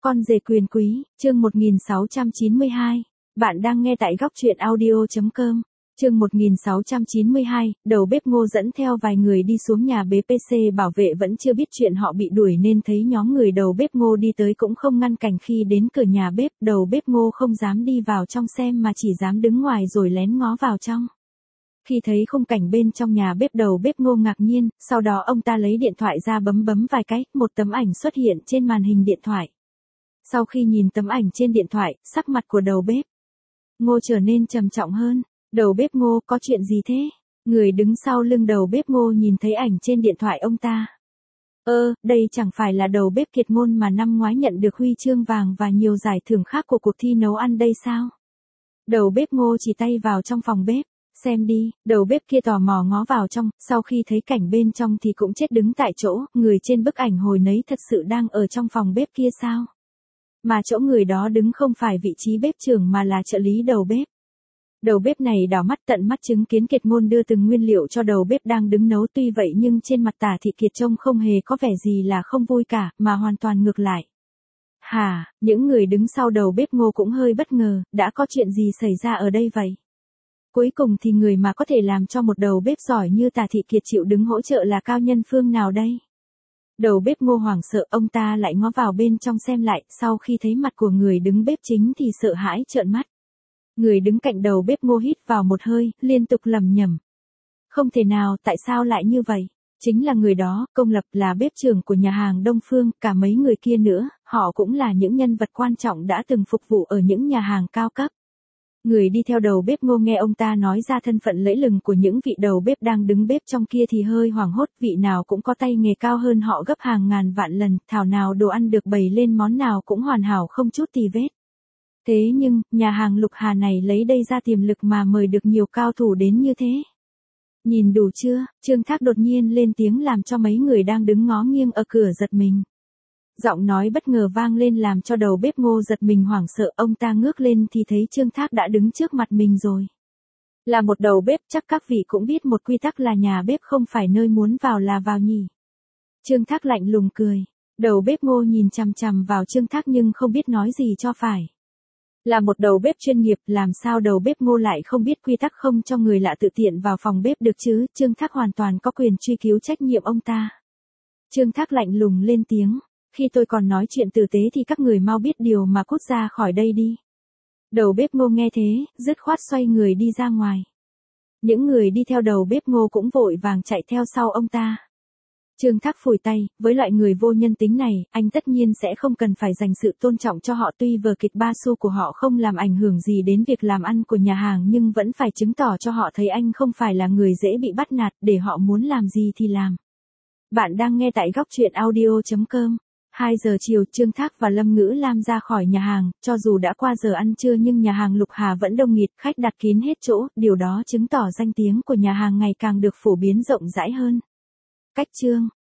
Con rể quyền quý, chương 1692. Bạn đang nghe tại góc truyện audio.com. Chương 1692, đầu bếp Ngô dẫn theo vài người đi xuống nhà bếp PC bảo vệ vẫn chưa biết chuyện họ bị đuổi nên thấy nhóm người đầu bếp Ngô đi tới cũng không ngăn cản khi đến cửa nhà bếp. Đầu bếp Ngô không dám đi vào trong xem mà chỉ dám đứng ngoài rồi lén ngó vào trong. Khi thấy khung cảnh bên trong nhà bếp đầu bếp Ngô ngạc nhiên, sau đó ông ta lấy điện thoại ra bấm vài cái, một tấm ảnh xuất hiện trên màn hình điện thoại. Sau khi nhìn tấm ảnh trên điện thoại, sắc mặt của đầu bếp Ngô trở nên trầm trọng hơn. Đầu bếp Ngô, có chuyện gì thế? Người đứng sau lưng đầu bếp Ngô nhìn thấy ảnh trên điện thoại ông ta. Đây chẳng phải là đầu bếp Kiệt Ngôn mà năm ngoái nhận được huy chương vàng và nhiều giải thưởng khác của cuộc thi nấu ăn đây sao? Đầu bếp Ngô chỉ tay vào trong phòng bếp. Xem đi, đầu bếp kia tò mò ngó vào trong, sau khi thấy cảnh bên trong thì cũng chết đứng tại chỗ, người trên bức ảnh hồi nấy thật sự đang ở trong phòng bếp kia sao? Mà chỗ người đó đứng không phải vị trí bếp trưởng mà là trợ lý đầu bếp. Đầu bếp này đảo mắt tận mắt chứng kiến Kiệt Ngôn đưa từng nguyên liệu cho đầu bếp đang đứng nấu, tuy vậy nhưng trên mặt Tả Thị Kiệt trông không hề có vẻ gì là không vui cả, mà hoàn toàn ngược lại. Những người đứng sau đầu bếp Ngô cũng hơi bất ngờ, đã có chuyện gì xảy ra ở đây vậy? Cuối cùng thì người mà có thể làm cho một đầu bếp giỏi như Tả Thị Kiệt chịu đứng hỗ trợ là cao nhân phương nào đây? Đầu bếp Ngô hoảng sợ, ông ta lại ngó vào bên trong xem lại, sau khi thấy mặt của người đứng bếp chính thì sợ hãi trợn mắt. Người đứng cạnh đầu bếp Ngô hít vào một hơi, liên tục lẩm nhẩm. Không thể nào, tại sao lại như vậy? Chính là người đó, Công Lập, là bếp trưởng của nhà hàng Đông Phương, cả mấy người kia nữa, họ cũng là những nhân vật quan trọng đã từng phục vụ ở những nhà hàng cao cấp. Người đi theo đầu bếp Ngô nghe ông ta nói ra thân phận lẫy lừng của những vị đầu bếp đang đứng bếp trong kia thì hơi hoảng hốt, vị nào cũng có tay nghề cao hơn họ gấp hàng ngàn vạn lần, thảo nào đồ ăn được bày lên món nào cũng hoàn hảo không chút tì vết. Thế nhưng, nhà hàng Lục Hà này lấy đây ra tiềm lực mà mời được nhiều cao thủ đến như thế. Nhìn đủ chưa? Trương Thác đột nhiên lên tiếng làm cho mấy người đang đứng ngó nghiêng ở cửa giật mình. Giọng nói bất ngờ vang lên làm cho đầu bếp Ngô giật mình hoảng sợ, ông ta ngước lên thì thấy Trương Thác đã đứng trước mặt mình rồi. Là một đầu bếp, chắc các vị cũng biết một quy tắc là nhà bếp không phải nơi muốn vào là vào nhỉ. Trương Thác lạnh lùng cười. Đầu bếp Ngô nhìn chằm chằm vào Trương Thác nhưng không biết nói gì cho phải. Là một đầu bếp chuyên nghiệp, làm sao đầu bếp Ngô lại không biết quy tắc không cho người lạ tự tiện vào phòng bếp được chứ? Trương Thác hoàn toàn có quyền truy cứu trách nhiệm ông ta. Trương Thác lạnh lùng lên tiếng. Khi tôi còn nói chuyện tử tế thì các người mau biết điều mà cút ra khỏi đây đi. Đầu bếp Ngô nghe thế, dứt khoát xoay người đi ra ngoài. Những người đi theo đầu bếp Ngô cũng vội vàng chạy theo sau ông ta. Trương Thác phủi tay, với loại người vô nhân tính này, anh tất nhiên sẽ không cần phải dành sự tôn trọng cho họ, tuy vở kịch ba xu của họ không làm ảnh hưởng gì đến việc làm ăn của nhà hàng nhưng vẫn phải chứng tỏ cho họ thấy anh không phải là người dễ bị bắt nạt, để họ muốn làm gì thì làm. Bạn đang nghe tại góc truyện audio.com. 2 giờ chiều, Trương Thác và Lâm Ngữ Lam ra khỏi nhà hàng, cho dù đã qua giờ ăn trưa nhưng nhà hàng Lục Hà vẫn đông nghịt, khách đặt kín hết chỗ, điều đó chứng tỏ danh tiếng của nhà hàng ngày càng được phổ biến rộng rãi hơn. Cách chương